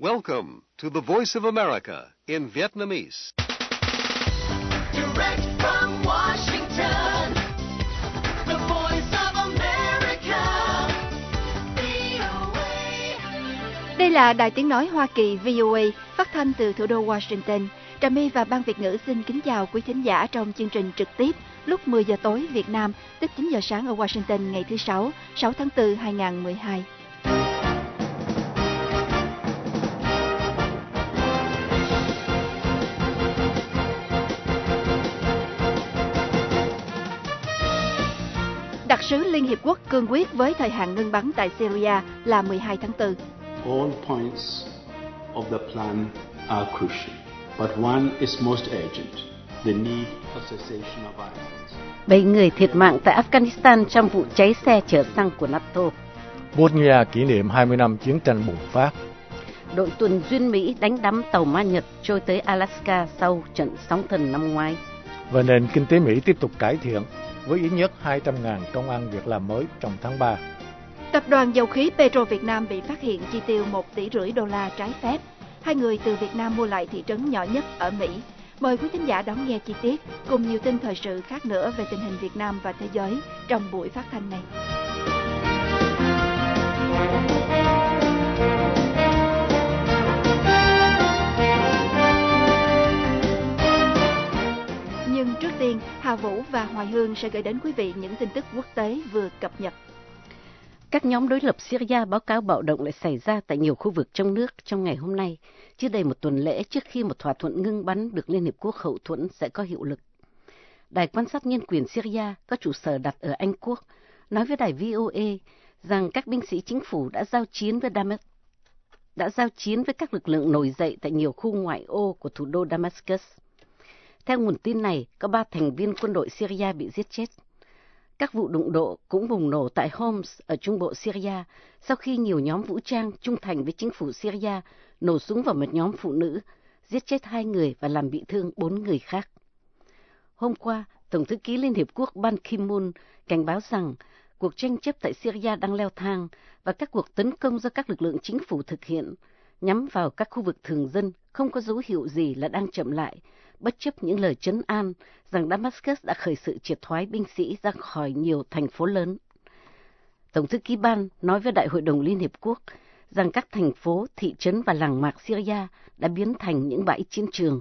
Welcome to the Voice of America in Vietnamese. Direct from Washington, the Voice of America, VOA. Đây là Đài Tiếng Nói Hoa Kỳ VOA, phát thanh từ thủ đô Washington. Trà My và Ban Việt ngữ xin kính chào quý thính giả trong chương trình trực tiếp lúc 10 giờ tối Việt Nam, tức 9 giờ sáng ở Washington ngày thứ Sáu, 6 tháng 4, 2012. Đặc sứ Liên Hiệp Quốc cương quyết với thời hạn ngưng bắn tại Syria là 12 tháng 4. All points of the plan are crucial, but one is most urgent, the need for cessation of violence. 7 người thiệt mạng tại Afghanistan trong vụ cháy xe chở xăng của NATO. Bosnia kỷ niệm 20 năm chiến tranh bùng phát. Đội tuần duyên Mỹ đánh đắm tàu Ma Nhật trôi tới Alaska sau trận sóng thần năm ngoái. Và nền kinh tế Mỹ tiếp tục cải thiện với ít nhất 200.000 công ăn việc làm mới trong tháng 3. Tập đoàn dầu khí Petro Việt Nam bị phát hiện chi tiêu 1,5 tỷ đô la trái phép. 2 người từ Việt Nam mua lại thị trấn nhỏ nhất ở Mỹ. Mời quý thính giả đón nghe chi tiết cùng nhiều tin thời sự khác nữa về tình hình Việt Nam và thế giới trong buổi phát thanh này. Nhưng trước tiên, Hà Vũ và Hoài Hương sẽ gửi đến quý vị những tin tức quốc tế vừa cập nhật. Các nhóm đối lập Syria báo cáo bạo động lại xảy ra tại nhiều khu vực trong nước trong ngày hôm nay, chưa đầy một tuần lễ trước khi một thỏa thuận ngưng bắn được Liên Hiệp Quốc hậu thuẫn sẽ có hiệu lực. Đài quan sát nhân quyền Syria có trụ sở đặt ở Anh Quốc nói với đài VOA rằng các binh sĩ chính phủ đã giao chiến với các lực lượng nổi dậy tại nhiều khu ngoại ô của thủ đô Damascus. Theo nguồn tin này, có 3 thành viên quân đội Syria bị giết chết. Các vụ đụng độ cũng bùng nổ tại Homs ở trung bộ Syria sau khi nhiều nhóm vũ trang trung thành với chính phủ Syria nổ súng vào một nhóm phụ nữ, giết chết 2 người và làm bị thương 4 người khác. Hôm qua, Tổng thư ký Liên Hiệp Quốc Ban Ki-moon cảnh báo rằng cuộc tranh chấp tại Syria đang leo thang và các cuộc tấn công do các lực lượng chính phủ thực hiện nhắm vào các khu vực thường dân không có dấu hiệu gì là đang chậm lại, bất chấp những lời trấn an rằng Damascus đã khởi sự triệt thoái binh sĩ ra khỏi nhiều thành phố lớn. Tổng thư ký Ban nói với Đại hội đồng Liên Hiệp Quốc rằng các thành phố, thị trấn và làng mạc Syria đã biến thành những bãi chiến trường.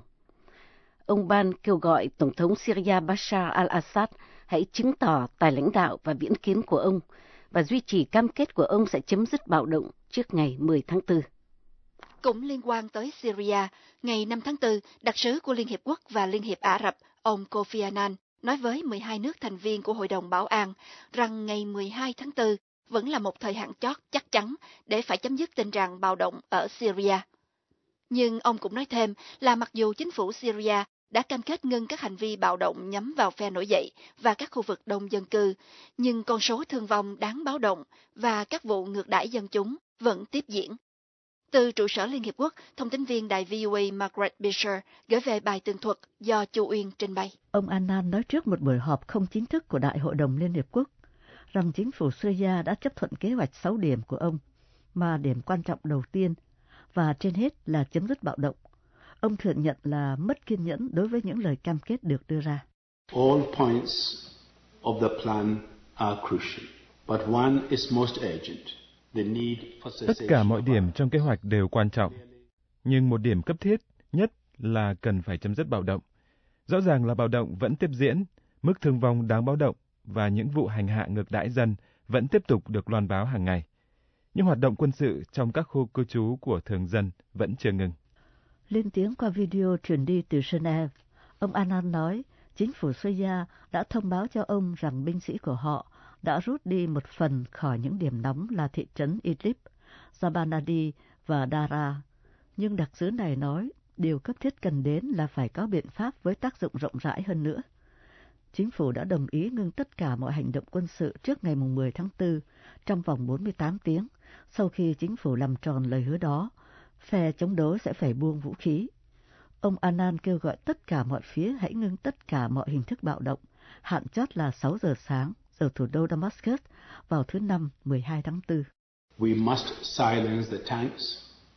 Ông Ban kêu gọi Tổng thống Syria Bashar al-Assad hãy chứng tỏ tài lãnh đạo và viễn kiến của ông và duy trì cam kết của ông sẽ chấm dứt bạo động trước ngày 10 tháng 4. Cũng liên quan tới Syria, ngày 5 tháng 4, đặc sứ của Liên Hiệp Quốc và Liên hiệp Ả Rập, ông Kofi Annan, nói với 12 nước thành viên của Hội đồng Bảo an rằng ngày 12 tháng 4 vẫn là một thời hạn chót chắc chắn để phải chấm dứt tình trạng bạo động ở Syria. Nhưng ông cũng nói thêm là mặc dù chính phủ Syria đã cam kết ngưng các hành vi bạo động nhắm vào phe nổi dậy và các khu vực đông dân cư, nhưng con số thương vong đáng báo động và các vụ ngược đãi dân chúng vẫn tiếp diễn. Từ trụ sở Liên Hiệp Quốc, thông tín viên đài VOA Margaret Beecher gửi về bài tường thuật do Chu Uyên trình bày. Ông Annan nói trước một buổi họp không chính thức của Đại hội đồng Liên Hiệp Quốc rằng chính phủ Syria đã chấp thuận kế hoạch 6 điểm của ông, mà điểm quan trọng đầu tiên và trên hết là chấm dứt bạo động. Ông thừa nhận là mất kiên nhẫn đối với những lời cam kết được đưa ra. All points of the plan are crucial, but one is most urgent. Tất cả mọi điểm trong kế hoạch đều quan trọng, nhưng một điểm cấp thiết nhất là cần phải chấm dứt bạo động. Rõ ràng là bạo động vẫn tiếp diễn, mức thương vong đáng báo động và những vụ hành hạ ngược đãi dân vẫn tiếp tục được loan báo hàng ngày. Những hoạt động quân sự trong các khu cư trú của thường dân vẫn chưa ngừng. Lên tiếng qua video truyền đi từ Geneva, ông Annan nói chính phủ Syria đã thông báo cho ông rằng binh sĩ của họ đã rút đi một phần khỏi những điểm nóng là thị trấn Idlib, Zabanadi và Dara. Nhưng đặc sứ này nói điều cấp thiết cần đến là phải có biện pháp với tác dụng rộng rãi hơn nữa. Chính phủ đã đồng ý ngưng tất cả mọi hành động quân sự trước ngày 10 tháng 4 trong vòng 48 tiếng. Sau khi chính phủ làm tròn lời hứa đó, phe chống đối sẽ phải buông vũ khí. Ông Annan kêu gọi tất cả mọi phía hãy ngưng tất cả mọi hình thức bạo động, hạn chót là 6 giờ sáng, giờ thủ đô Damascus, vào thứ Năm 12 tháng 4. We must silence the tanks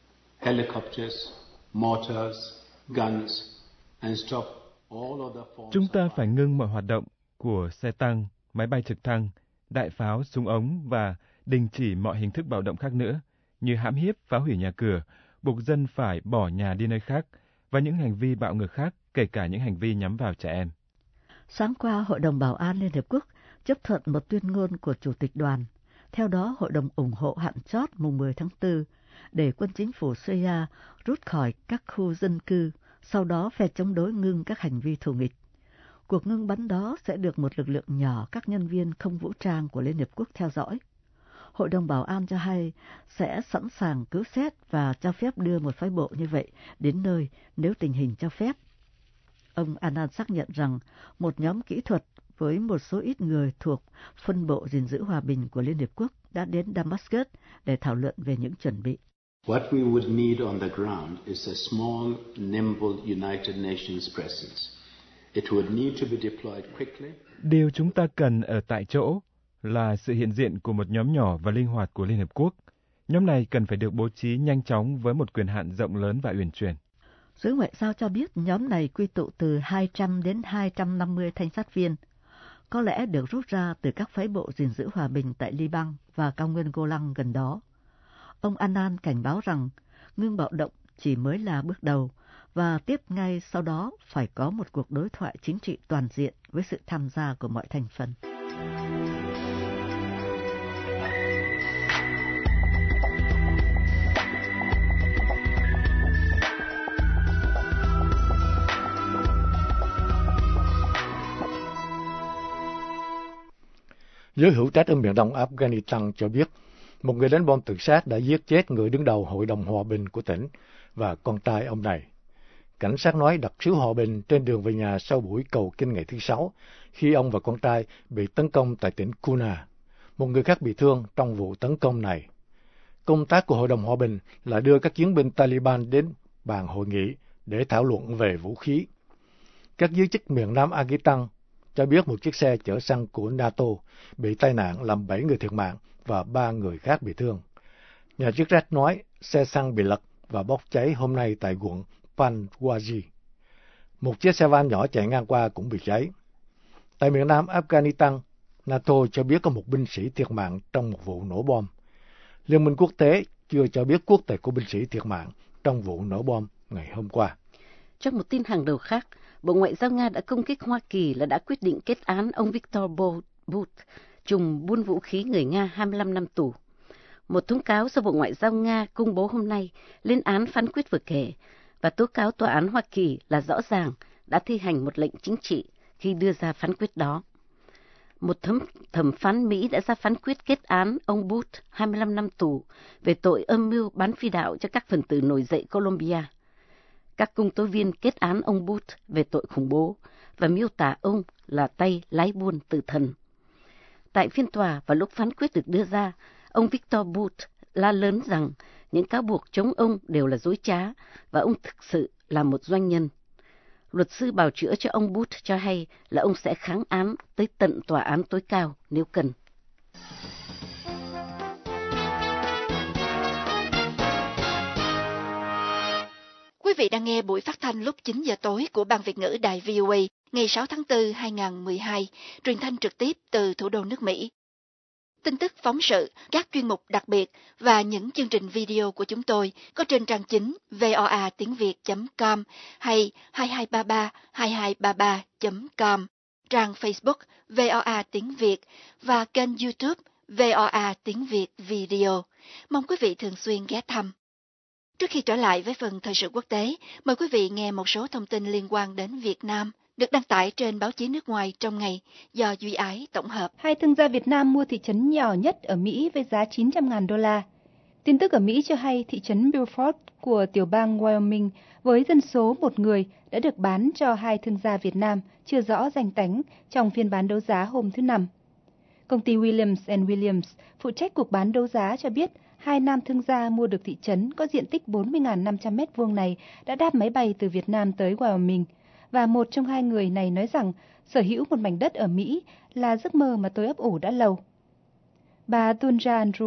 helicopters, mortars, guns, and stop all other forms. Chúng ta phải ngưng mọi hoạt động của xe tăng, máy bay trực thăng, đại pháo, súng ống và đình chỉ mọi hình thức bạo động khác nữa, như hãm hiếp, phá hủy nhà cửa, buộc dân phải bỏ nhà đi nơi khác, và những hành vi bạo ngược khác, kể cả những hành vi nhắm vào trẻ em. Sáng qua, Hội đồng Bảo an Liên Hợp Quốc chấp thuận một tuyên ngôn của Chủ tịch đoàn. Theo đó, Hội đồng ủng hộ hạn chót mùng 10 tháng 4 để quân chính phủ Syria rút khỏi các khu dân cư, sau đó phe chống đối ngưng các hành vi thù nghịch. Cuộc ngưng bắn đó sẽ được một lực lượng nhỏ các nhân viên không vũ trang của Liên Hợp Quốc theo dõi. Hội đồng Bảo an cho hay sẽ sẵn sàng cứu xét và cho phép đưa một phái bộ như vậy đến nơi nếu tình hình cho phép. Ông Annan xác nhận rằng một nhóm kỹ thuật với một số ít người thuộc phân bộ gìn giữ hòa bình của Liên Hợp Quốc đã đến Damascus để thảo luận về những chuẩn bị. What we would need on the ground is a small, nimble United Nations presence. It would need to be deployed quickly. Điều chúng ta cần ở tại chỗ là sự hiện diện của một nhóm nhỏ và linh hoạt của Liên Hợp Quốc. Nhóm này cần phải được bố trí nhanh chóng với một quyền hạn rộng lớn và uyển chuyển. Giới ngoại giao cho biết nhóm này quy tụ từ 200 đến 250 thanh sát viên, có lẽ được rút ra từ các phái bộ gìn giữ hòa bình tại Liban và cao nguyên Golan gần đó. Ông Annan cảnh báo rằng ngưng bạo động chỉ mới là bước đầu và tiếp ngay sau đó phải có một cuộc đối thoại chính trị toàn diện với sự tham gia của mọi thành phần. Giới hữu trách ở miền đông Afghanistan cho biết một người đánh bom tự sát đã giết chết người đứng đầu Hội đồng Hòa bình của tỉnh và con trai ông này. Cảnh sát nói đặc sứ hòa bình trên đường về nhà sau buổi cầu kinh ngày thứ Sáu khi ông và con trai bị tấn công tại tỉnh Kuna. Một người khác bị thương trong vụ tấn công này. Công tác của Hội đồng Hòa bình là đưa các chiến binh Taliban đến bàn hội nghị để thảo luận về vũ khí. Các giới chức miền nam Afghanistan cho biết một chiếc xe chở xăng của NATO bị tai nạn làm 7 người thiệt mạng và 3 người khác bị thương. Nhà chức trách nói xe xăng bị lật và bốc cháy hôm nay tại quận Panjwari. Một chiếc xe van nhỏ chạy ngang qua cũng bị cháy. Tại miền nam Afghanistan, NATO cho biết có một binh sĩ thiệt mạng trong một vụ nổ bom. Liên minh quốc tế chưa cho biết quốc tịch của binh sĩ thiệt mạng trong vụ nổ bom ngày hôm qua. Trong một tin hàng đầu khác, Bộ Ngoại giao Nga đã công kích Hoa Kỳ là đã quyết định kết án ông Viktor Bout, trùm buôn vũ khí người Nga 25 năm tù. Một thông cáo do Bộ Ngoại giao Nga công bố hôm nay lên án phán quyết vừa kể và tố cáo tòa án Hoa Kỳ là rõ ràng đã thi hành một lệnh chính trị khi đưa ra phán quyết đó. Một thẩm phán Mỹ đã ra phán quyết kết án ông Bout 25 năm tù về tội âm mưu bán phi đạo cho các phần tử nổi dậy Colombia. Các công tố viên kết án ông Bout về tội khủng bố và miêu tả ông là tay lái buôn tử thần. Tại phiên tòa và lúc phán quyết được đưa ra, ông Viktor Bout la lớn rằng những cáo buộc chống ông đều là dối trá và ông thực sự là một doanh nhân. Luật sư bào chữa cho ông Bout cho hay là ông sẽ kháng án tới tận tòa án tối cao nếu cần. Quý vị đang nghe buổi phát thanh lúc 9 giờ tối của Ban Việt ngữ Đài VOA ngày 6 tháng 4, 2012, truyền thanh trực tiếp từ thủ đô nước Mỹ. Tin tức phóng sự, các chuyên mục đặc biệt và những chương trình video của chúng tôi có trên trang chính voatiengviet.com hay 2233-2233.com, trang Facebook VOA Tiếng Việt và kênh YouTube VOA Tiếng Việt Video. Mong quý vị thường xuyên ghé thăm. Trước khi trở lại với phần thời sự quốc tế, mời quý vị nghe một số thông tin liên quan đến Việt Nam được đăng tải trên báo chí nước ngoài trong ngày do Duy Ái tổng hợp. 2 thương gia Việt Nam mua thị trấn nhỏ nhất ở Mỹ với giá $900,000. Tin tức ở Mỹ cho hay thị trấn Beaufort của tiểu bang Wyoming với dân số 1 người đã được bán cho 2 thương gia Việt Nam chưa rõ danh tánh trong phiên bán đấu giá hôm thứ Năm. Công ty Williams & Williams phụ trách cuộc bán đấu giá cho biết 2 nam thương gia mua được thị trấn có diện tích 40.500 m2 này đã đáp máy bay từ Việt Nam tới Wyoming, và một trong 2 người này nói rằng sở hữu một mảnh đất ở Mỹ là giấc mơ mà tôi ấp ủ đã lâu. Bà Tunja Andrews,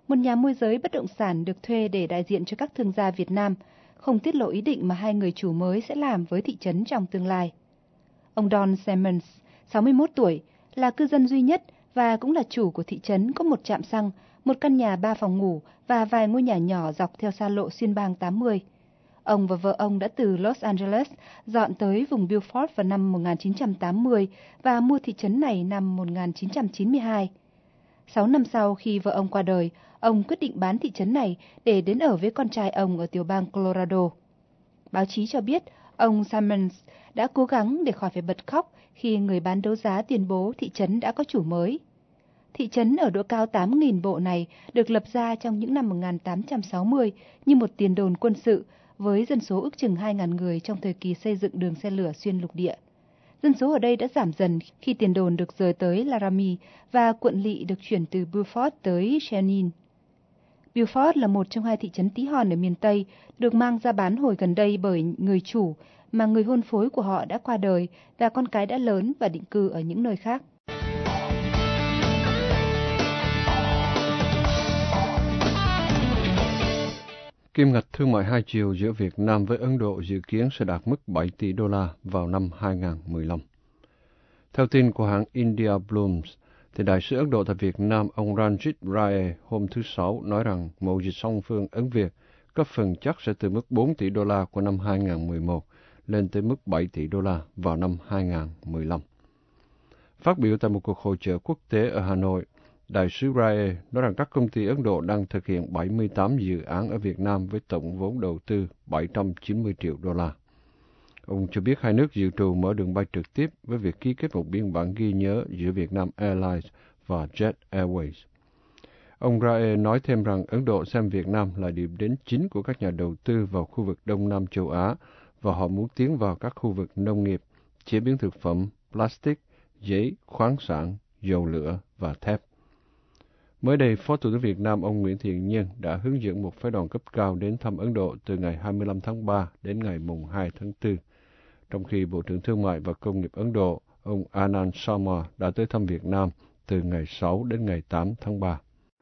một nhà môi giới bất động sản được thuê để đại diện cho các thương gia Việt Nam, không tiết lộ ý định mà hai người chủ mới sẽ làm với thị trấn trong tương lai. Ông Don Simmons, 61 tuổi, là cư dân duy nhất và cũng là chủ của thị trấn có một trạm xăng, một căn nhà 3 phòng ngủ và vài ngôi nhà nhỏ dọc theo xa lộ xuyên bang 80. Ông và vợ ông đã từ Los Angeles dọn tới vùng Beaufort vào năm 1980 và mua thị trấn này năm 1992. 6 năm sau khi vợ ông qua đời, ông quyết định bán thị trấn này để đến ở với con trai ông ở tiểu bang Colorado. Báo chí cho biết ông Simmons đã cố gắng để khỏi phải bật khóc khi người bán đấu giá tuyên bố thị trấn đã có chủ mới. Thị trấn ở độ cao 8.000 bộ này được lập ra trong những năm 1860 như một tiền đồn quân sự với dân số ước chừng 2.000 người trong thời kỳ xây dựng đường xe lửa xuyên lục địa. Dân số ở đây đã giảm dần khi tiền đồn được rời tới Laramie và quận lỵ được chuyển từ Beaufort tới Shannon. Beaufort là một trong hai thị trấn tí hon ở miền Tây, được mang ra bán hồi gần đây bởi người chủ mà người hôn phối của họ đã qua đời và con cái đã lớn và định cư ở những nơi khác. Kim ngạch thương mại hai chiều giữa Việt Nam với Ấn Độ dự kiến sẽ đạt mức 7 tỷ đô la vào năm 2015. Theo tin của hãng India Blooms, thì Đại sứ Ấn Độ tại Việt Nam ông Ranjit Rae hôm thứ Sáu nói rằng mậu dịch song phương Ấn-Việt có phần chắc sẽ từ mức 4 tỷ đô la của năm 2011 lên tới mức 7 tỷ đô la vào năm 2015. Phát biểu tại một cuộc hội chợ quốc tế ở Hà Nội, Đại sứ Rae nói rằng các công ty Ấn Độ đang thực hiện 78 dự án ở Việt Nam với tổng vốn đầu tư 790 triệu đô la. Ông cho biết hai nước dự trù mở đường bay trực tiếp với việc ký kết một biên bản ghi nhớ giữa Vietnam Airlines và Jet Airways. Ông Rae nói thêm rằng Ấn Độ xem Việt Nam là điểm đến chính của các nhà đầu tư vào khu vực Đông Nam châu Á và họ muốn tiến vào các khu vực nông nghiệp, chế biến thực phẩm, plastic, giấy, khoáng sản, dầu lửa và thép. Mới đây, Phó Thủ tướng Việt Nam ông Nguyễn Thiện Nhân đã hướng dẫn một phái đoàn cấp cao đến thăm Ấn Độ từ ngày 25 tháng 3 đến ngày mùng 2 tháng 4, trong khi Bộ trưởng Thương mại và Công nghiệp Ấn Độ, ông Anand Sharma đã tới thăm Việt Nam từ ngày 6 đến ngày 8 tháng 3.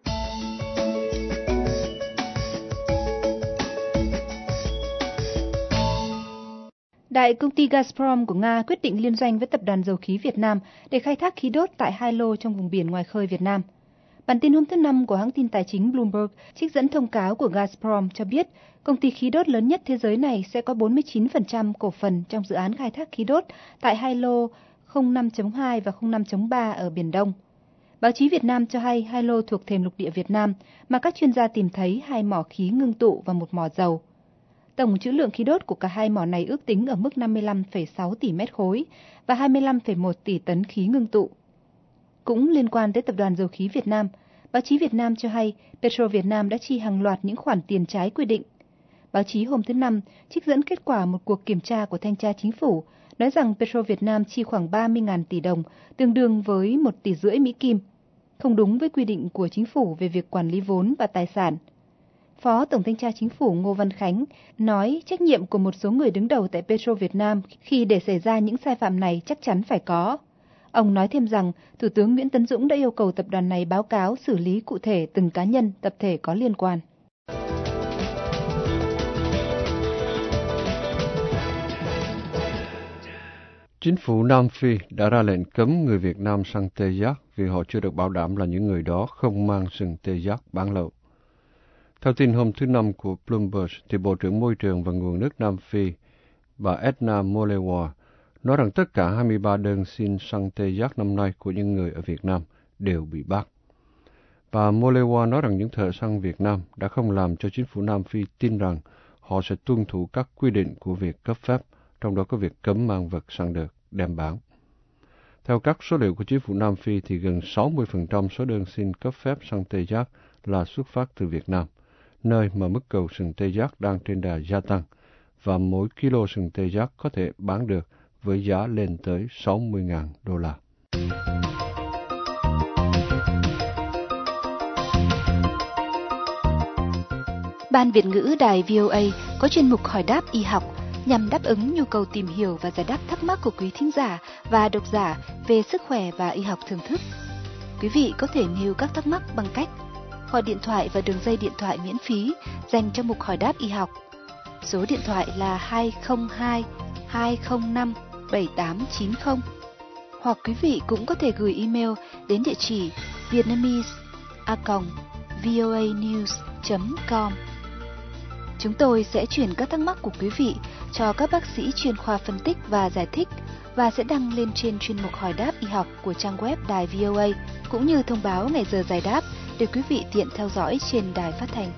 Đại công ty Gazprom của Nga quyết định liên doanh với Tập đoàn Dầu khí Việt Nam để khai thác khí đốt tại hai lô trong vùng biển ngoài khơi Việt Nam. Bản tin hôm thứ Năm của hãng tin tài chính Bloomberg trích dẫn thông cáo của Gazprom cho biết công ty khí đốt lớn nhất thế giới này sẽ có 49% cổ phần trong dự án khai thác khí đốt tại hai lô 05.2 và 05.3 ở Biển Đông. Báo chí Việt Nam cho hay hai lô thuộc thềm lục địa Việt Nam mà các chuyên gia tìm thấy hai mỏ khí ngưng tụ và một mỏ dầu. Tổng trữ lượng khí đốt của cả hai mỏ này ước tính ở mức 55,6 tỷ mét khối và 25,1 tỷ tấn khí ngưng tụ. Cũng liên quan tới Tập đoàn Dầu khí Việt Nam, báo chí Việt Nam cho hay Petro Việt Nam đã chi hàng loạt những khoản tiền trái quy định. Báo chí hôm thứ Năm trích dẫn kết quả một cuộc kiểm tra của Thanh tra Chính phủ, nói rằng Petro Việt Nam chi khoảng 30.000 tỷ đồng, tương đương với 1,5 tỷ Mỹ Kim, không đúng với quy định của Chính phủ về việc quản lý vốn và tài sản. Phó Tổng Thanh tra Chính phủ Ngô Văn Khánh nói trách nhiệm của một số người đứng đầu tại Petro Việt Nam khi để xảy ra những sai phạm này chắc chắn phải có. Ông nói thêm rằng Thủ tướng Nguyễn Tấn Dũng đã yêu cầu tập đoàn này báo cáo xử lý cụ thể từng cá nhân, tập thể có liên quan. Chính phủ Nam Phi đã ra lệnh cấm người Việt Nam săn tê giác vì họ chưa được bảo đảm là những người đó không mang sừng tê giác bán lậu. Theo tin hôm thứ Năm của Bloomberg, thì Bộ trưởng Môi trường và Nguồn nước Nam Phi, bà Edna Molewa, nói rằng tất cả 23 đơn xin săn tê giác năm nay của những người ở Việt Nam đều bị bác. Bà Molewa nói rằng những thợ săn Việt Nam đã không làm cho chính phủ Nam Phi tin rằng họ sẽ tuân thủ các quy định của việc cấp phép, trong đó có việc cấm mang vật săn được đem bán. Theo các số liệu của chính phủ Nam Phi thì gần 60% số đơn xin cấp phép săn tê giác là xuất phát từ Việt Nam, nơi mà mức cầu sừng tê giác đang trên đà gia tăng, và mỗi kilo sừng tê giác có thể bán được với giá lên tới 60.000 đô la. Ban Việt ngữ Đài VOA có chuyên mục hỏi đáp y học nhằm đáp ứng nhu cầu tìm hiểu và giải đáp thắc mắc của quý thính giả và độc giả về sức khỏe và y học thưởng thức. Quý vị có thể nêu các thắc mắc bằng cách gọi điện thoại vào đường dây điện thoại miễn phí dành cho mục hỏi đáp y học. Số điện thoại là 202 205 7890. Hoặc quý vị cũng có thể gửi email đến địa chỉ vietnamese@voanews.com. Chúng tôi sẽ chuyển các thắc mắc của quý vị cho các bác sĩ chuyên khoa phân tích và giải thích và sẽ đăng lên trên chuyên mục hỏi đáp y học của trang web đài VOA, cũng như thông báo ngày giờ giải đáp để quý vị tiện theo dõi trên đài phát thanh.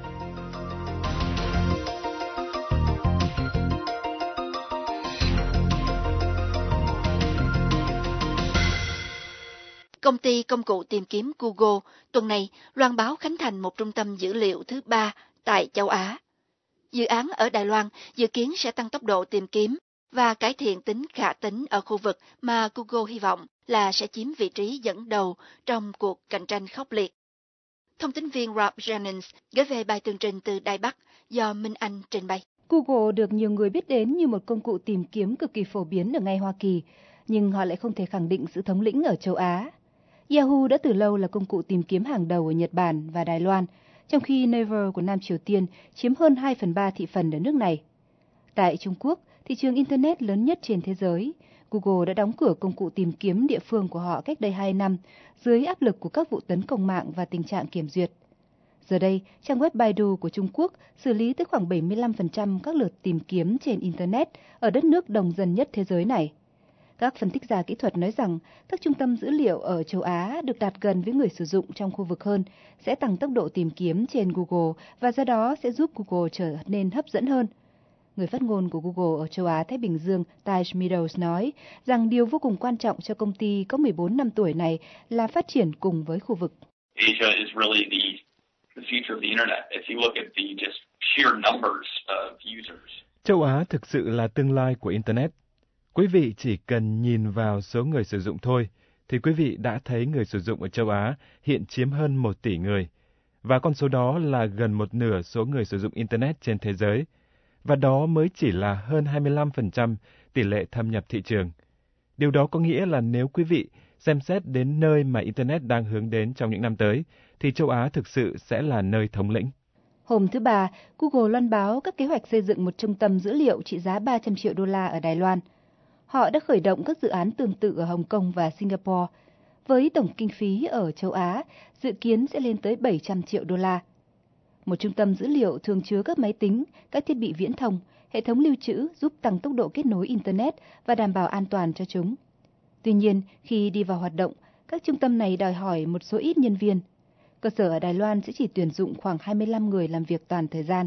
Công ty công cụ tìm kiếm Google tuần này loan báo khánh thành một trung tâm dữ liệu thứ 3 tại châu Á. Dự án ở Đài Loan dự kiến sẽ tăng tốc độ tìm kiếm và cải thiện tính khả tính ở khu vực mà Google hy vọng là sẽ chiếm vị trí dẫn đầu trong cuộc cạnh tranh khốc liệt. Thông tín viên Rob Jennings gửi về bài tường trình từ Đài Bắc do Minh Anh trình bày. Google được nhiều người biết đến như một công cụ tìm kiếm cực kỳ phổ biến ở ngay Hoa Kỳ, nhưng họ lại không thể khẳng định sự thống lĩnh ở châu Á. Yahoo đã từ lâu là công cụ tìm kiếm hàng đầu ở Nhật Bản và Đài Loan, trong khi Naver của Nam Triều Tiên chiếm hơn 2/3 thị phần ở nước này. Tại Trung Quốc, thị trường Internet lớn nhất trên thế giới, Google đã đóng cửa công cụ tìm kiếm địa phương của họ cách đây 2 năm dưới áp lực của các vụ tấn công mạng và tình trạng kiểm duyệt. Giờ đây, trang web Baidu của Trung Quốc xử lý tới khoảng 75% các lượt tìm kiếm trên Internet ở đất nước đông dân nhất thế giới này. Các phân tích gia kỹ thuật nói rằng các trung tâm dữ liệu ở châu Á được đặt gần với người sử dụng trong khu vực hơn sẽ tăng tốc độ tìm kiếm trên Google và do đó sẽ giúp Google trở nên hấp dẫn hơn. Người phát ngôn của Google ở châu Á-Thái Bình Dương, Taj Meadows nói rằng điều vô cùng quan trọng cho công ty có 14 năm tuổi này là phát triển cùng với khu vực. Asia is really the future of the internet. If you look at the just sheer numbers of users. Châu Á thực sự là tương lai của Internet. Quý vị chỉ cần nhìn vào số người sử dụng thôi, thì quý vị đã thấy người sử dụng ở châu Á hiện chiếm hơn 1 tỷ người, và con số đó là gần một nửa số người sử dụng Internet trên thế giới, và đó mới chỉ là hơn 25% tỷ lệ thâm nhập thị trường. Điều đó có nghĩa là nếu quý vị xem xét đến nơi mà Internet đang hướng đến trong những năm tới, thì châu Á thực sự sẽ là nơi thống lĩnh. Hôm thứ Ba, Google loan báo các kế hoạch xây dựng một trung tâm dữ liệu trị giá 300 triệu đô la ở Đài Loan. Họ đã khởi động các dự án tương tự ở Hồng Kông và Singapore, với tổng kinh phí ở châu Á dự kiến sẽ lên tới 700 triệu đô la. Một trung tâm dữ liệu thường chứa các máy tính, các thiết bị viễn thông, hệ thống lưu trữ giúp tăng tốc độ kết nối Internet và đảm bảo an toàn cho chúng. Tuy nhiên, khi đi vào hoạt động, các trung tâm này đòi hỏi một số ít nhân viên. Cơ sở ở Đài Loan sẽ chỉ tuyển dụng khoảng 25 người làm việc toàn thời gian.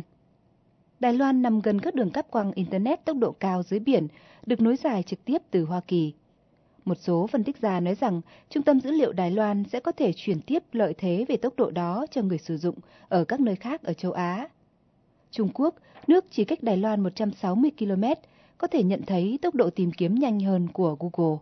Đài Loan nằm gần các đường cáp quang Internet tốc độ cao dưới biển, được nối dài trực tiếp từ Hoa Kỳ. Một số phân tích gia nói rằng trung tâm dữ liệu Đài Loan sẽ có thể chuyển tiếp lợi thế về tốc độ đó cho người sử dụng ở các nơi khác ở châu Á. Trung Quốc, nước chỉ cách Đài Loan 160 km, có thể nhận thấy tốc độ tìm kiếm nhanh hơn của Google.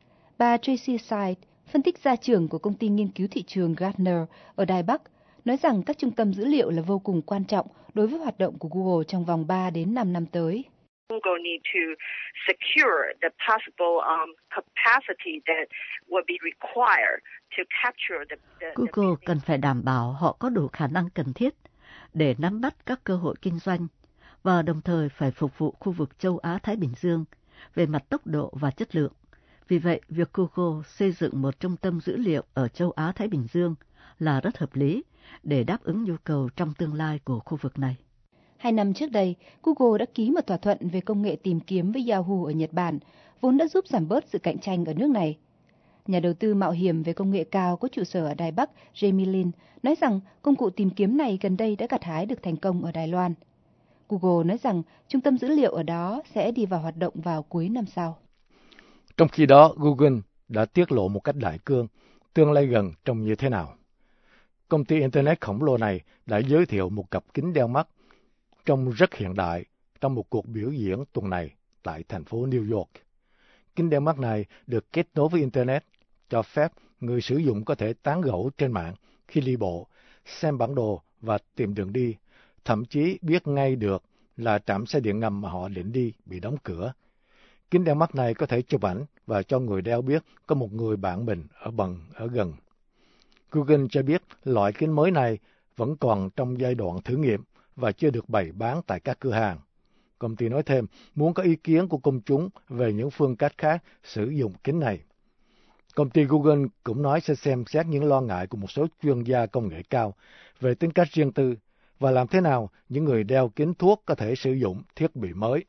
Bà Tracy Side, phân tích gia trưởng của công ty nghiên cứu thị trường Gartner ở Đài Bắc, nói rằng các trung tâm dữ liệu là vô cùng quan trọng đối với hoạt động của Google trong vòng 3 đến 5 năm tới. Google need to secure the possible capacity that will be required to capture the Google cần phải đảm bảo họ có đủ khả năng cần thiết để nắm bắt các cơ hội kinh doanh và đồng thời phải phục vụ khu vực châu Á-Thái Bình Dương về mặt tốc độ và chất lượng. Vì vậy, việc Google xây dựng một trung tâm dữ liệu ở châu Á-Thái Bình Dương là rất hợp lý để đáp ứng nhu cầu trong tương lai của khu vực này. 2 năm trước đây, Google đã ký một thỏa thuận về công nghệ tìm kiếm với Yahoo ở Nhật Bản, vốn đã giúp giảm bớt sự cạnh tranh ở nước này. Nhà đầu tư mạo hiểm về công nghệ cao có trụ sở ở Đài Bắc, Jamie Lin, nói rằng công cụ tìm kiếm này gần đây đã gặt hái được thành công ở Đài Loan. Google nói rằng trung tâm dữ liệu ở đó sẽ đi vào hoạt động vào cuối năm sau. Trong khi đó, Google đã tiết lộ một cách đại cương tương lai gần trông như thế nào. Công ty Internet khổng lồ này đã giới thiệu một cặp kính đeo mắt trông rất hiện đại trong một cuộc biểu diễn tuần này tại thành phố New York. Kính đeo mắt này được kết nối với Internet, cho phép người sử dụng có thể tán gẫu trên mạng khi đi bộ, xem bản đồ và tìm đường đi, thậm chí biết ngay được là trạm xe điện ngầm mà họ định đi bị đóng cửa. Kính đeo mắt này có thể chụp ảnh và cho người đeo biết có một người bạn mình ở gần. Google cho biết loại kính mới này vẫn còn trong giai đoạn thử nghiệm và chưa được bày bán tại các cửa hàng. Công ty nói thêm muốn có ý kiến của công chúng về những phương cách khác sử dụng kính này. Công ty Google cũng nói sẽ xem xét những lo ngại của một số chuyên gia công nghệ cao về tính cách riêng tư và làm thế nào những người đeo kính thuốc có thể sử dụng thiết bị mới.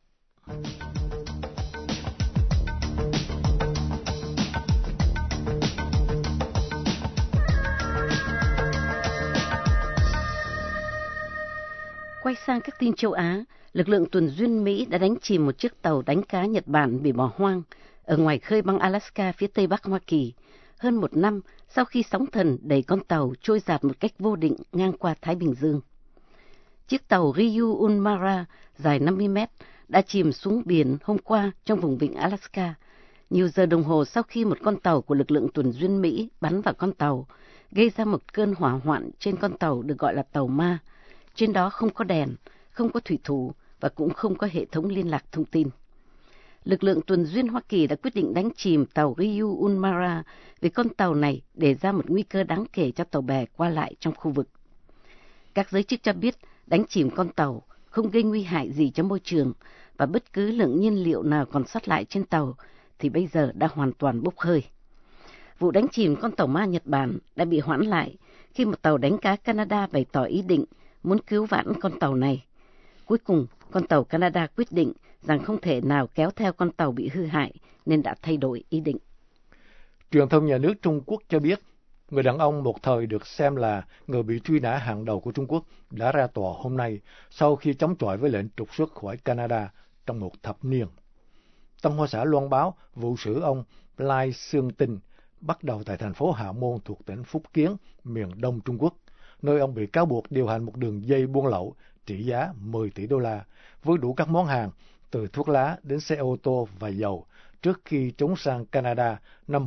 Quay sang các tin châu Á, lực lượng tuần duyên Mỹ đã đánh chìm một chiếc tàu đánh cá Nhật Bản bị bỏ hoang ở ngoài khơi bang Alaska phía tây bắc Hoa Kỳ, hơn một năm sau khi sóng thần đẩy con tàu trôi dạt một cách vô định ngang qua Thái Bình Dương. Chiếc tàu Ryu Unmara dài 50 mét đã chìm xuống biển hôm qua trong vùng vịnh Alaska, nhiều giờ đồng hồ sau khi một con tàu của lực lượng tuần duyên Mỹ bắn vào con tàu, gây ra một cơn hỏa hoạn trên con tàu được gọi là tàu Ma. Trên đó không có đèn, không có thủy thủ và cũng không có hệ thống liên lạc thông tin. Lực lượng tuần duyên Hoa Kỳ đã quyết định đánh chìm tàu Ryu Unmara vì con tàu này để ra một nguy cơ đáng kể cho tàu bè qua lại trong khu vực. Các giới chức cho biết đánh chìm con tàu không gây nguy hại gì cho môi trường và bất cứ lượng nhiên liệu nào còn sót lại trên tàu thì bây giờ đã hoàn toàn bốc hơi. Vụ đánh chìm con tàu Ma Nhật Bản đã bị hoãn lại khi một tàu đánh cá Canada bày tỏ ý định muốn cứu vãn con tàu này. Cuối cùng, con tàu Canada quyết định rằng không thể nào kéo theo con tàu bị hư hại nên đã thay đổi ý định. Truyền thông nhà nước Trung Quốc cho biết, người đàn ông một thời được xem là người bị truy nã hàng đầu của Trung Quốc đã ra tòa hôm nay sau khi chống chọi với lệnh trục xuất khỏi Canada trong một thập niên. Tân Hoa Xã loan báo vụ xử ông Lai Xương Tinh bắt đầu tại thành phố Hạ Môn thuộc tỉnh Phúc Kiến, miền đông Trung Quốc, nơi ông bị cáo buộc điều hành một đường dây buôn lậu trị giá 10 tỷ đô la với đủ các món hàng từ thuốc lá đến xe ô tô và dầu trước khi trốn sang Canada năm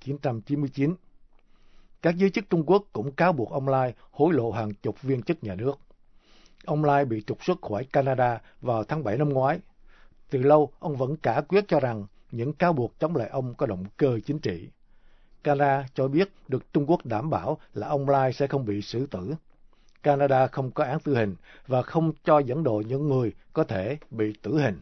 1999. Các giới chức Trung Quốc cũng cáo buộc ông Lai hối lộ hàng chục viên chức nhà nước. Ông Lai bị trục xuất khỏi Canada vào tháng 7 năm ngoái. Từ lâu, ông vẫn cả quyết cho rằng những cáo buộc chống lại ông có động cơ chính trị. Canada cho biết được Trung Quốc đảm bảo là ông Lai sẽ không bị xử tử. Canada không có án tử hình và không cho dẫn độ những người có thể bị tử hình.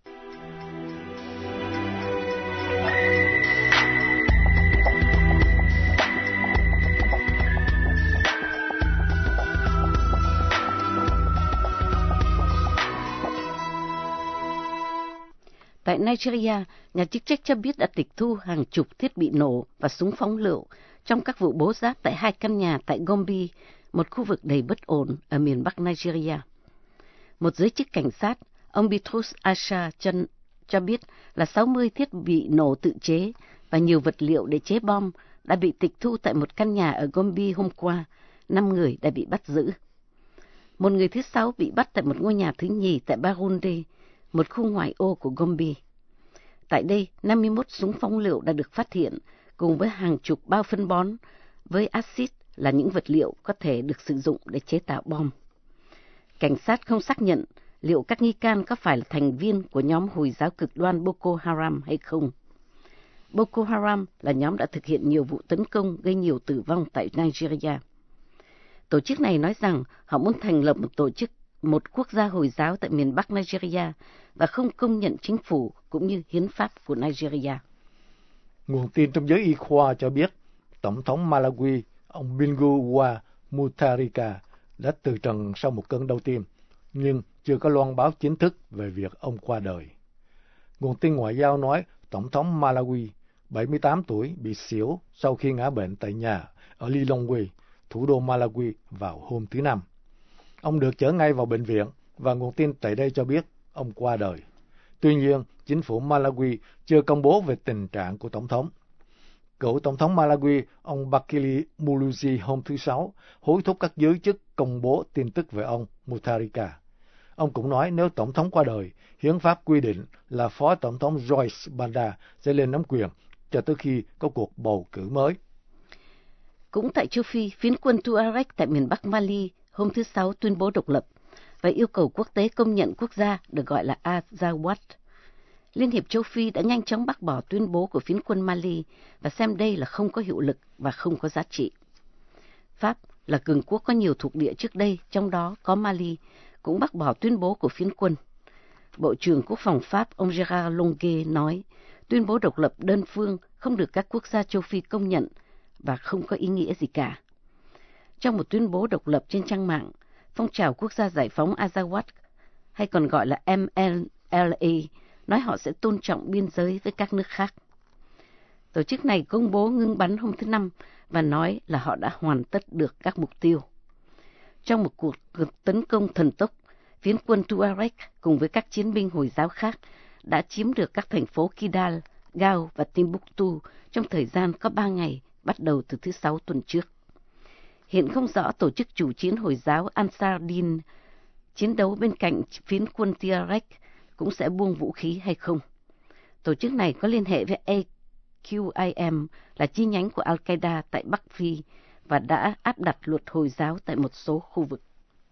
Tại Nigeria, nhà chức trách cho biết đã tịch thu hàng chục thiết bị nổ và súng phóng lựu trong các vụ bố giáp tại 2 căn nhà tại Gombe, một khu vực đầy bất ổn ở miền Bắc Nigeria. Một giới chức cảnh sát, ông Bitrus Asha cho biết là 60 thiết bị nổ tự chế và nhiều vật liệu để chế bom đã bị tịch thu tại một căn nhà ở Gombe hôm qua. 5 người đã bị bắt giữ. Một người thứ 6 bị bắt tại một ngôi nhà thứ nhì tại Barundi, một khu ngoại ô của Gombe. Tại đây, 51 súng phóng lựu đã được phát hiện, cùng với hàng chục bao phân bón với axit là những vật liệu có thể được sử dụng để chế tạo bom. Cảnh sát không xác nhận liệu các nghi can có phải là thành viên của nhóm Hồi giáo cực đoan Boko Haram hay không. Boko Haram là nhóm đã thực hiện nhiều vụ tấn công gây nhiều tử vong tại Nigeria. Tổ chức này nói rằng họ muốn thành lập một quốc gia Hồi giáo tại miền Bắc Nigeria và không công nhận chính phủ cũng như hiến pháp của Nigeria. Nguồn tin trong giới y khoa cho biết, Tổng thống Malawi, ông Bingu wa Mutharika, đã từ trần sau một cơn đau tim, nhưng chưa có loan báo chính thức về việc ông qua đời. Nguồn tin ngoại giao nói Tổng thống Malawi, 78 tuổi, bị xỉu sau khi ngã bệnh tại nhà ở Lilongwe, thủ đô Malawi vào hôm thứ Năm. Ông được chở ngay vào bệnh viện và nguồn tin tại đây cho biết ông qua đời. Tuy nhiên, chính phủ Malawi chưa công bố về tình trạng của Tổng thống. Cựu Tổng thống Malawi, ông Bakili Muluzi hôm thứ Sáu, hối thúc các giới chức công bố tin tức về ông Mutharika. Ông cũng nói nếu Tổng thống qua đời, hiến pháp quy định là Phó Tổng thống Joyce Banda sẽ lên nắm quyền cho tới khi có cuộc bầu cử mới. Cũng tại châu Phi, phiến quân Tuareg tại miền Bắc Mali hôm thứ Sáu tuyên bố độc lập và yêu cầu quốc tế công nhận quốc gia được gọi là Azawad. Liên hiệp châu Phi đã nhanh chóng bác bỏ tuyên bố của phiến quân Mali và xem đây là không có hiệu lực và không có giá trị. Pháp, là cường quốc có nhiều thuộc địa trước đây, trong đó có Mali, cũng bác bỏ tuyên bố của phiến quân. Bộ trưởng Quốc phòng Pháp ông Gérard Longuet nói, tuyên bố độc lập đơn phương không được các quốc gia châu Phi công nhận và không có ý nghĩa gì cả. Trong một tuyên bố độc lập trên trang mạng, phong trào quốc gia giải phóng Azawad, hay còn gọi là MLA, nói họ sẽ tôn trọng biên giới với các nước khác. Tổ chức này công bố ngưng bắn hôm thứ Năm và nói là họ đã hoàn tất được các mục tiêu. Trong một cuộc tấn công thần tốc, phiến quân Tuareg cùng với các chiến binh Hồi giáo khác đã chiếm được các thành phố Kidal, Gao và Timbuktu trong thời gian có 3 ngày, bắt đầu từ thứ Sáu tuần trước. Hiện không rõ tổ chức chủ chiến Hồi giáo Ansar Din chiến đấu bên cạnh phiến quân Tuareg cũng sẽ buông vũ khí hay không. Tổ chức này có liên hệ với AQIM là chi nhánh của Al-Qaeda tại Bắc Phi và đã áp đặt luật Hồi giáo tại một số khu vực.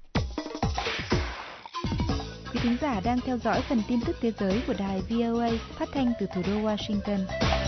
Quý thính giả đang theo dõi phần tin tức thế giới của đài VOA phát thanh từ thủ đô Washington.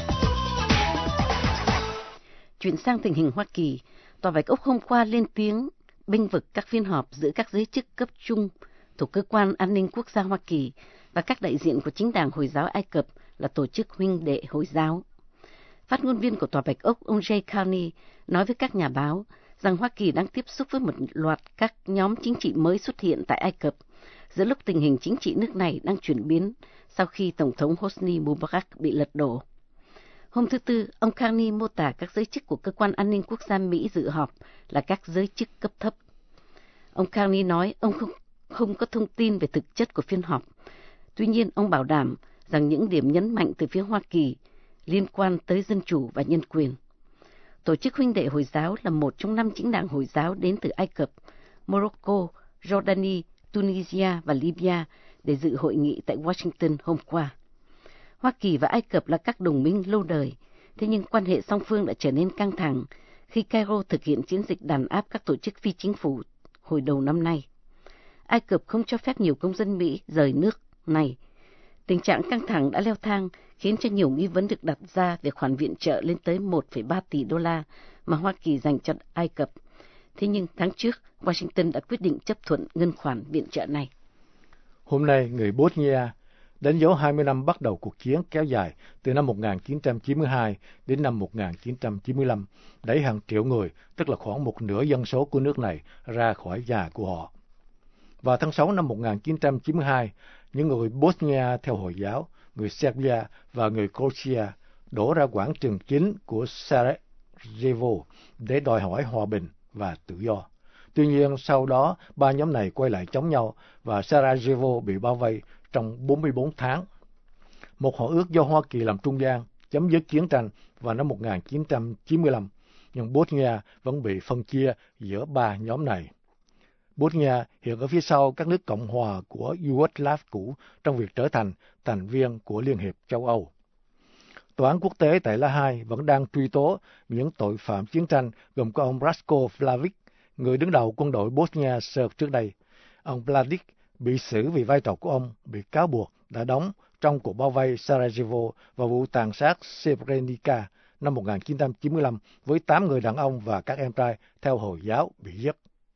Chuyển sang tình hình Hoa Kỳ, Tòa Bạch Ốc hôm qua lên tiếng bênh vực các phiên họp giữa các giới chức cấp trung thuộc Cơ quan An ninh Quốc gia Hoa Kỳ và các đại diện của chính đảng Hồi giáo Ai Cập là Tổ chức Huynh đệ Hồi giáo. Phát ngôn viên của Tòa Bạch Ốc, ông Jay Carney, nói với các nhà báo rằng Hoa Kỳ đang tiếp xúc với một loạt các nhóm chính trị mới xuất hiện tại Ai Cập, giữa lúc tình hình chính trị nước này đang chuyển biến sau khi Tổng thống Hosni Mubarak bị lật đổ. Hôm thứ Tư, ông Carney mô tả các giới chức của Cơ quan An ninh Quốc gia Mỹ dự họp là các giới chức cấp thấp. Ông Carney nói ông không có thông tin về thực chất của phiên họp. Tuy nhiên, ông bảo đảm rằng những điểm nhấn mạnh từ phía Hoa Kỳ liên quan tới dân chủ và nhân quyền. Tổ chức Huynh đệ Hồi giáo là một trong 5 chính đảng Hồi giáo đến từ Ai Cập, Morocco, Jordani, Tunisia và Libya để dự hội nghị tại Washington hôm qua. Hoa Kỳ và Ai Cập là các đồng minh lâu đời, thế nhưng quan hệ song phương đã trở nên căng thẳng khi Cairo thực hiện chiến dịch đàn áp các tổ chức phi chính phủ hồi đầu năm nay. Ai Cập không cho phép nhiều công dân Mỹ rời nước này. Tình trạng căng thẳng đã leo thang khiến cho nhiều nghi vấn được đặt ra về khoản viện trợ lên tới 1,3 tỷ đô la mà Hoa Kỳ dành cho Ai Cập. Thế nhưng tháng trước, Washington đã quyết định chấp thuận ngân khoản viện trợ này. Hôm nay, người Bosnia đánh dấu 20 năm bắt đầu cuộc chiến kéo dài từ năm 1992 đến năm 1995, đẩy hàng triệu người, tức là khoảng một nửa dân số của nước này, ra khỏi nhà của họ. Vào tháng 6 năm 1992, những người Bosnia theo Hồi giáo, người Serbia và người Croatia đổ ra quảng trường chính của Sarajevo để đòi hỏi hòa bình và tự do. Tuy nhiên, sau đó, ba nhóm này quay lại chống nhau và Sarajevo bị bao vây trong 44 tháng. Một hội ước do Hoa Kỳ làm trung gian chấm dứt chiến tranh vào năm 1995, nhưng Bosnia vẫn bị phân chia giữa ba nhóm này. Bosnia hiện ở phía sau các nước Cộng hòa của Yugoslav cũ trong việc trở thành thành viên của Liên hiệp châu Âu. Tòa án quốc tế tại La Hay vẫn đang truy tố những tội phạm chiến tranh gồm có ông Ratko Mladic, người đứng đầu quân đội Bosnia Serb trước đây. Ông Mladic bị xử vì vai trò của ông bị cáo buộc đã đóng trong cuộc bao vây Sarajevo và vụ tàn sát Srebrenica năm 1995 với 8 người đàn ông và các em trai theo Hồi giáo bị giết.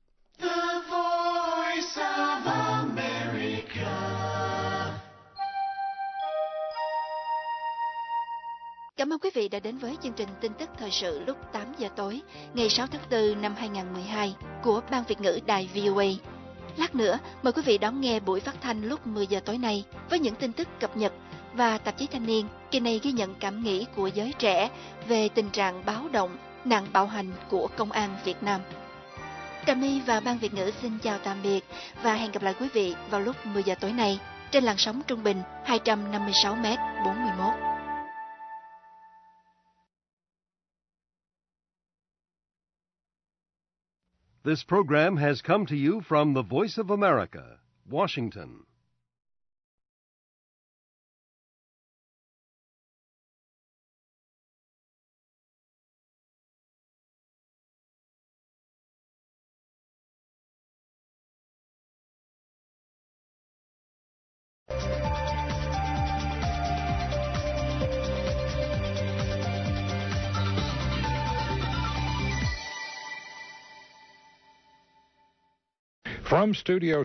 Cảm ơn quý vị đã đến với chương trình tin tức thời sự lúc 8 giờ tối, ngày 6 tháng 4 năm 2012 của Ban Việt ngữ Đài VOA. Lát nữa, mời quý vị đón nghe buổi phát thanh lúc 10 giờ tối nay với những tin tức cập nhật và tạp chí Thanh niên kỳ này ghi nhận cảm nghĩ của giới trẻ về tình trạng báo động, nạn bạo hành của công an Việt Nam. Trà My và Ban Việt ngữ xin chào tạm biệt và hẹn gặp lại quý vị vào lúc 10 giờ tối nay trên làn sóng trung bình 256 m 41. This program has come to you from the Voice of America, Washington. From Studio